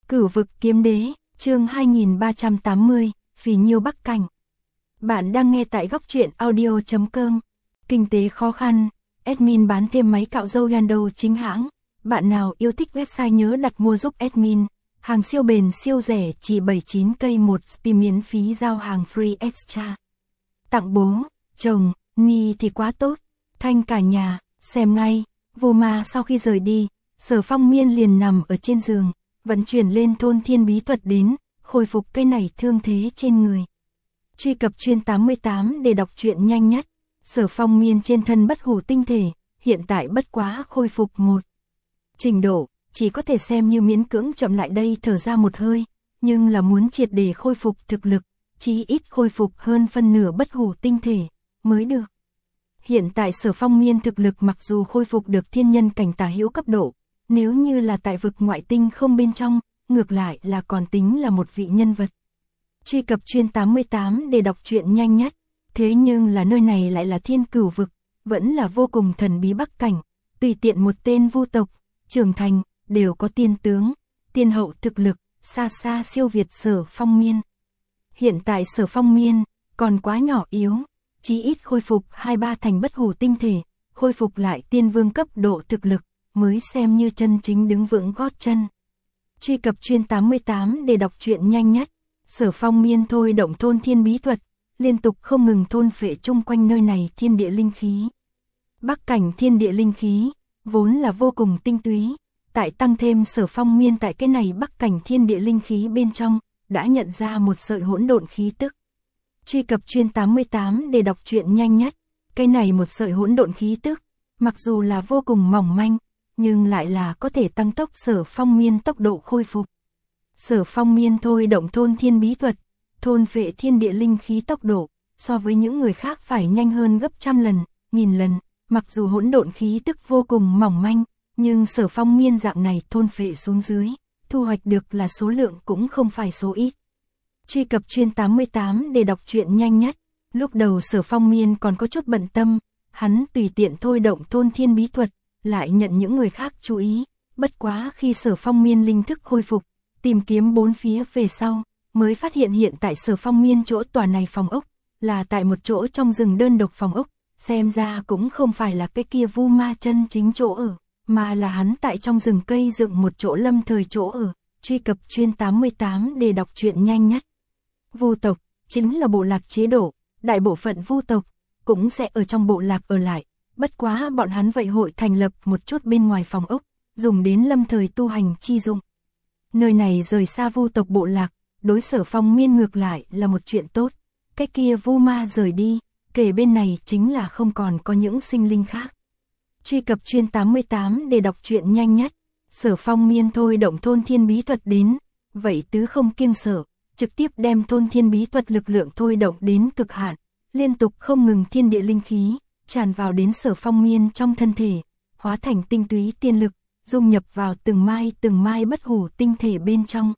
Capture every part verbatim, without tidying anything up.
Cửu vực kiếm đế, chương hai nghìn ba trăm tám mươi, Phì Nhiêu Bắc Cảnh. Bạn đang nghe tại góc truyện audio chấm com. Kinh tế khó khăn, admin bán thêm máy cạo râu Yando chính hãng. Bạn nào yêu thích website nhớ đặt mua giúp admin. Hàng siêu bền siêu rẻ chỉ bảy mươi chín cây một spi miễn phí giao hàng free extra. Tặng bố, chồng, Ni thì quá tốt. Thanh cả nhà, xem ngay. Vô ma sau khi rời đi, Sở Phong Miên liền nằm ở trên giường, vận chuyển lên thôn thiên bí thuật đến, khôi phục cái này thương thế trên người. Truy cập chuyên tám mươi tám để đọc truyện nhanh nhất. Sở Phong Miên trên thân bất hủ tinh thể, hiện tại bất quá khôi phục một trình độ, chỉ có thể xem như miễn cưỡng chậm lại đây thở ra một hơi, nhưng là muốn triệt để khôi phục thực lực, chí ít khôi phục hơn phân nửa bất hủ tinh thể, mới được. Hiện tại Sở Phong Miên thực lực mặc dù khôi phục được thiên nhân cảnh tả hữu cấp độ, nếu như là tại vực ngoại tinh không bên trong, ngược lại là còn tính là một vị nhân vật. Truy cập chuyên tám mươi tám để đọc truyện nhanh nhất, thế nhưng là nơi này lại là thiên cửu vực, vẫn là vô cùng thần bí Bắc Cảnh, tùy tiện một tên vu tộc, trưởng thành, đều có tiên tướng, tiên hậu thực lực, xa xa siêu việt Sở Phong Miên. Hiện tại Sở Phong Miên, còn quá nhỏ yếu, chí ít khôi phục hai ba thành bất hủ tinh thể, khôi phục lại tiên vương cấp độ thực lực, mới xem như chân chính đứng vững gót chân. Truy cập chuyên tám mươi tám để đọc truyện nhanh nhất, Sở Phong Miên thôi động thôn thiên bí thuật, liên tục không ngừng thôn phệ chung quanh nơi này thiên địa linh khí. Bắc Cảnh thiên địa linh khí, vốn là vô cùng tinh túy, tại tăng thêm Sở Phong Miên tại cái này Bắc Cảnh thiên địa linh khí bên trong, đã nhận ra một sợi hỗn độn khí tức. Truy cập chuyên tám mươi tám để đọc truyện nhanh nhất, cái này một sợi hỗn độn khí tức, mặc dù là vô cùng mỏng manh, nhưng lại là có thể tăng tốc Sở Phong Miên tốc độ khôi phục. Sở Phong Miên thôi động thôn thiên bí thuật, thôn phệ thiên địa linh khí tốc độ, so với những người khác phải nhanh hơn gấp trăm lần, nghìn lần, mặc dù hỗn độn khí tức vô cùng mỏng manh, nhưng Sở Phong Miên dạng này thôn phệ xuống dưới, thu hoạch được là số lượng cũng không phải số ít. Truy cập chuyên tám mươi tám để đọc truyện nhanh nhất, lúc đầu Sở Phong Miên còn có chút bận tâm, hắn tùy tiện thôi động thôn thiên bí thuật, lại nhận những người khác chú ý, bất quá khi Sở Phong Miên linh thức khôi phục, tìm kiếm bốn phía về sau, mới phát hiện hiện tại Sở Phong Miên chỗ tòa này phòng ốc, là tại một chỗ trong rừng đơn độc phòng ốc, xem ra cũng không phải là cái kia vu ma chân chính chỗ ở, mà là hắn tại trong rừng cây dựng một chỗ lâm thời chỗ ở. Truy cập chuyên tám mươi tám để đọc truyện nhanh nhất. Vu tộc, chính là bộ lạc chế độ, đại bộ phận vu tộc, cũng sẽ ở trong bộ lạc ở lại, bất quá bọn hắn vậy hội thành lập một chút bên ngoài phòng ốc, dùng đến lâm thời tu hành chi dụng. Nơi này rời xa vu tộc bộ lạc, đối Sở Phong Miên ngược lại là một chuyện tốt, cái kia vu ma rời đi, kể bên này chính là không còn có những sinh linh khác. Truy cập chuyên tám mươi tám để đọc truyện nhanh nhất, Sở Phong Miên thôi động thôn thiên bí thuật đến, vậy tứ không kiêng sợ, trực tiếp đem thôn thiên bí thuật lực lượng thôi động đến cực hạn, liên tục không ngừng thiên địa linh khí, tràn vào đến Sở Phong Miên trong thân thể, hóa thành tinh túy tiên lực, dung nhập vào từng mai từng mai bất hủ tinh thể bên trong.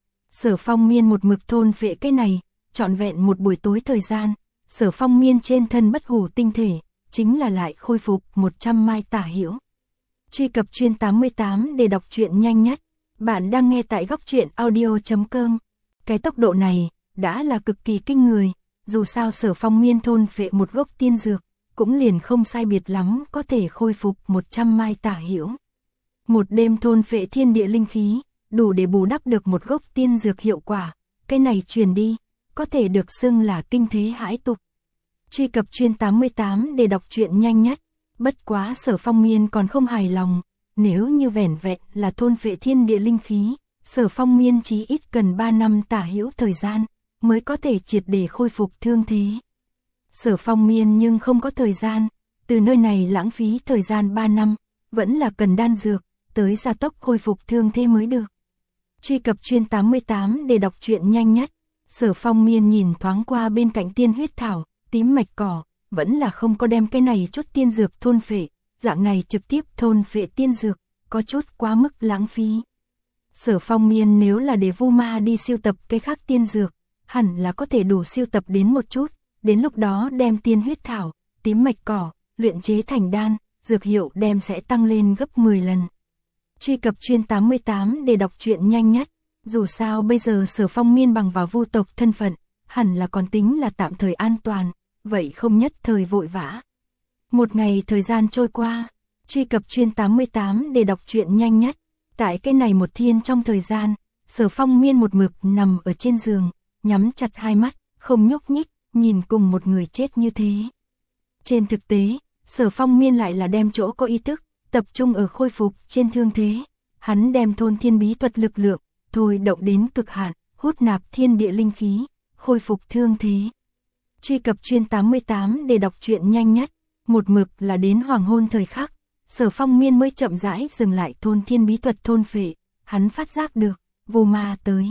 Sở Phong Miên một mực thôn phệ cái này, trọn vẹn một buổi tối thời gian, Sở Phong Miên trên thân bất hủ tinh thể, chính là lại khôi phục một trăm mai tả hữu. Truy cập chuyên tám mươi tám để đọc truyện nhanh nhất, bạn đang nghe tại góc truyện audio chấm com. Cái tốc độ này, đã là cực kỳ kinh người, dù sao Sở Phong Miên thôn phệ một gốc tiên dược, cũng liền không sai biệt lắm có thể khôi phục một trăm mai tả hữu. Một đêm thôn phệ thiên địa linh khí, đủ để bù đắp được một gốc tiên dược hiệu quả, cái này truyền đi, có thể được xưng là kinh thế hãi tục. Truy cập chuyên tám mươi tám để đọc truyện nhanh nhất, bất quá Sở Phong Miên còn không hài lòng, nếu như vẻn vẹn là thôn phệ thiên địa linh khí, Sở Phong Miên chí ít cần ba năm tả hữu thời gian, mới có thể triệt để khôi phục thương thế. Sở Phong Miên nhưng không có thời gian, từ nơi này lãng phí thời gian ba năm, vẫn là cần đan dược, tới gia tốc khôi phục thương thế mới được. Truy cập chuyên tám mươi tám để đọc truyện nhanh nhất, Sở Phong Miên nhìn thoáng qua bên cạnh tiên huyết thảo, tím mạch cỏ, vẫn là không có đem cái này chút tiên dược thôn phệ, dạng này trực tiếp thôn phệ tiên dược, có chút quá mức lãng phí. Sở Phong Miên nếu là để vu ma đi siêu tập cái khác tiên dược, hẳn là có thể đủ siêu tập đến một chút, đến lúc đó đem tiên huyết thảo, tím mạch cỏ, luyện chế thành đan, dược hiệu đem sẽ tăng lên gấp mười lần. Truy cập chuyên tám mươi tám để đọc truyện nhanh nhất, Dù sao bây giờ Sở Phong Miên bằng vào vu tộc thân phận, hẳn là còn tính là tạm thời an toàn, vậy không nhất thời vội vã. Một ngày thời gian trôi qua, truy cập chuyên tám mươi tám để đọc truyện nhanh nhất. Tại cái này một thiên trong thời gian, Sở Phong Miên một mực nằm ở trên giường, nhắm chặt hai mắt, không nhúc nhích, nhìn cùng một người chết như thế. Trên thực tế, Sở Phong Miên lại là đem chỗ có ý thức, tập trung ở khôi phục trên thương thế. Hắn đem thôn thiên bí thuật lực lượng, thôi động đến cực hạn, hút nạp thiên địa linh khí, khôi phục thương thế. Truy cập chuyên tám mươi tám để đọc truyện nhanh nhất. Một mực là đến hoàng hôn thời khắc, Sở Phong Miên mới chậm rãi dừng lại thôn thiên bí thuật thôn phệ. Hắn phát giác được, vô ma tới.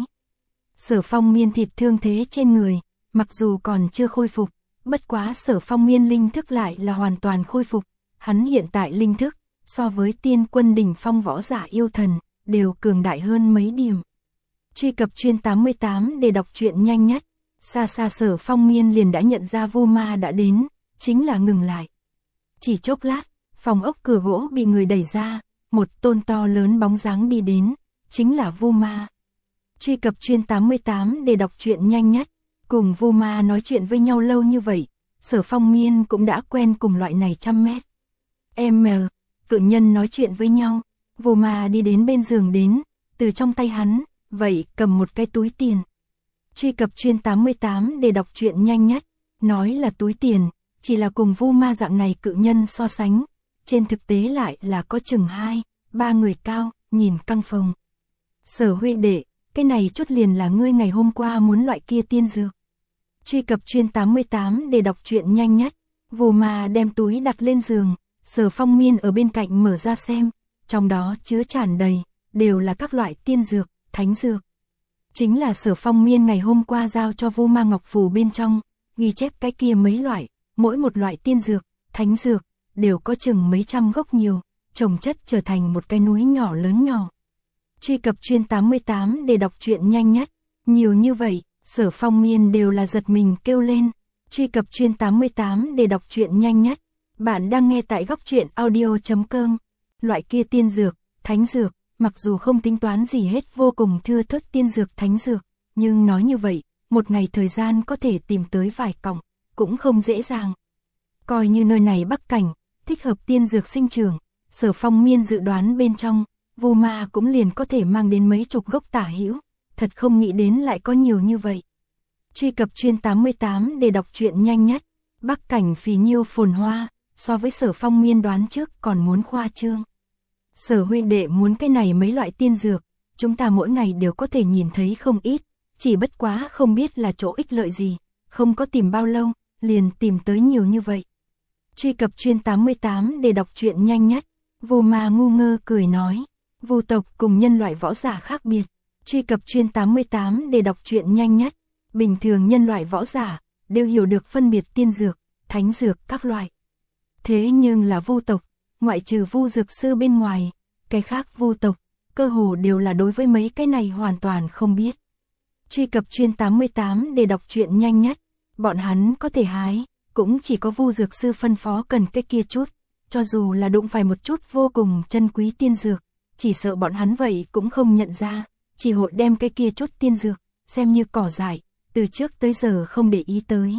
Sở Phong Miên thịt thương thế trên người, mặc dù còn chưa khôi phục, bất quá Sở Phong Miên linh thức lại là hoàn toàn khôi phục. Hắn hiện tại linh thức, so với tiên quân đỉnh phong võ giả yêu thần, đều cường đại hơn mấy điểm. Truy cập chuyên tám mươi tám để đọc truyện nhanh nhất. Xa xa Sở Phong Miên liền đã nhận ra vô ma đã đến, chính là ngừng lại. Chỉ chốc lát, phòng ốc cửa gỗ bị người đẩy ra, một tôn to lớn bóng dáng đi đến, chính là vô ma. Truy cập chuyên tám mươi tám để đọc truyện nhanh nhất. Cùng vô ma nói chuyện với nhau lâu như vậy, Sở Phong Miên cũng đã quen cùng loại này trăm mét. Em mờ, cự nhân nói chuyện với nhau, vô ma đi đến bên giường đến, từ trong tay hắn, vậy cầm một cái túi tiền. Truy cập chuyên tám mươi tám để đọc truyện nhanh nhất, nói là túi tiền, chỉ là cùng vô ma dạng này cự nhân so sánh, trên thực tế lại là có chừng hai, ba người cao, nhìn căng phồng. Sở huynh đệ, cái này chút liền là ngươi ngày hôm qua muốn loại kia tiên dược. Truy cập chuyên tám mươi tám để đọc truyện nhanh nhất, vô ma đem túi đặt lên giường, Sở Phong Miên ở bên cạnh mở ra xem, trong đó chứa tràn đầy, đều là các loại tiên dược, thánh dược. Chính là Sở Phong Miên ngày hôm qua giao cho vô ma ngọc phù bên trong, ghi chép cái kia mấy loại, mỗi một loại tiên dược, thánh dược, đều có chừng mấy trăm gốc nhiều, trồng chất trở thành một cái núi nhỏ lớn nhỏ. Truy cập chuyên tám mươi tám để đọc truyện nhanh nhất, nhiều như vậy, Sở Phong Miên đều là giật mình kêu lên. Truy cập chuyên tám mươi tám để đọc truyện nhanh nhất. Bạn đang nghe tại góc truyện audio chấm com. Loại kia tiên dược, thánh dược, mặc dù không tính toán gì hết vô cùng thưa thớt tiên dược thánh dược, nhưng nói như vậy, một ngày thời gian có thể tìm tới vài cọng, cũng không dễ dàng. Coi như nơi này bắc cảnh, thích hợp tiên dược sinh trưởng, Sở Phong Miên dự đoán bên trong, vô ma cũng liền có thể mang đến mấy chục gốc tả hữu, thật không nghĩ đến lại có nhiều như vậy. Truy cập chuyên tám mươi tám để đọc truyện nhanh nhất. Bắc cảnh phì nhiêu phồn hoa, so với Sở Phong Miên đoán trước còn muốn khoa trương. Sở huynh đệ muốn cái này mấy loại tiên dược, chúng ta mỗi ngày đều có thể nhìn thấy không ít, chỉ bất quá không biết là chỗ ích lợi gì, không có tìm bao lâu, liền tìm tới nhiều như vậy. Truy cập chuyên tám mươi tám để đọc truyện nhanh nhất. Vô ma ngu ngơ cười nói, vô tộc cùng nhân loại võ giả khác biệt. Truy cập chuyên tám mươi tám để đọc truyện nhanh nhất. Bình thường nhân loại võ giả đều hiểu được phân biệt tiên dược, thánh dược các loại. Thế nhưng là vô tộc, ngoại trừ vu dược sư bên ngoài, cái khác vô tộc, cơ hồ đều là đối với mấy cái này hoàn toàn không biết. Truy cập chuyên tám mươi tám để đọc truyện nhanh nhất. Bọn hắn có thể hái, cũng chỉ có vu dược sư phân phó cần cái kia chút, cho dù là đụng phải một chút vô cùng chân quý tiên dược, chỉ sợ bọn hắn vậy cũng không nhận ra, chỉ hội đem cái kia chút tiên dược, xem như cỏ dại, từ trước tới giờ không để ý tới.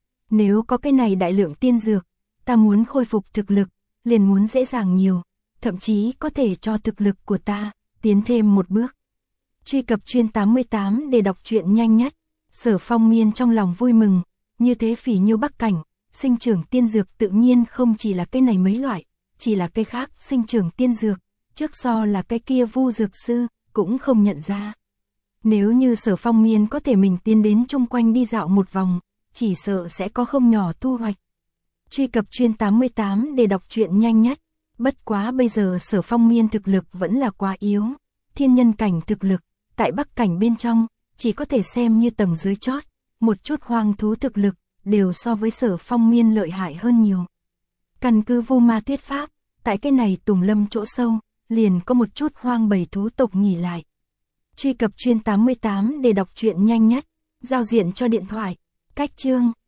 Nếu có cái này đại lượng tiên dược, ta muốn khôi phục thực lực, liền muốn dễ dàng nhiều, thậm chí có thể cho thực lực của ta tiến thêm một bước. Truy cập chuyên tám mươi tám để đọc truyện nhanh nhất. Sở Phong Miên trong lòng vui mừng, như thế phỉ nhiêu bắc cảnh, sinh trưởng tiên dược tự nhiên không chỉ là cái này mấy loại, chỉ là cái khác sinh trưởng tiên dược, trước so là cái kia vu dược sư, cũng không nhận ra. Nếu như Sở Phong Miên có thể mình tiến đến chung quanh đi dạo một vòng, chỉ sợ sẽ có không nhỏ thu hoạch. Truy cập chuyên tám mươi tám để đọc truyện nhanh nhất. Bất quá bây giờ Sở Phong Miên thực lực vẫn là quá yếu, thiên nhân cảnh thực lực, tại bắc cảnh bên trong, chỉ có thể xem như tầng dưới chót, một chút hoang thú thực lực, đều so với Sở Phong Miên lợi hại hơn nhiều. Căn cứ vô ma thuyết pháp, tại cái này tùng lâm chỗ sâu, liền có một chút hoang bầy thú tộc nghỉ lại. Truy cập chuyên tám mươi tám để đọc truyện nhanh nhất. Giao diện cho điện thoại, cách chương.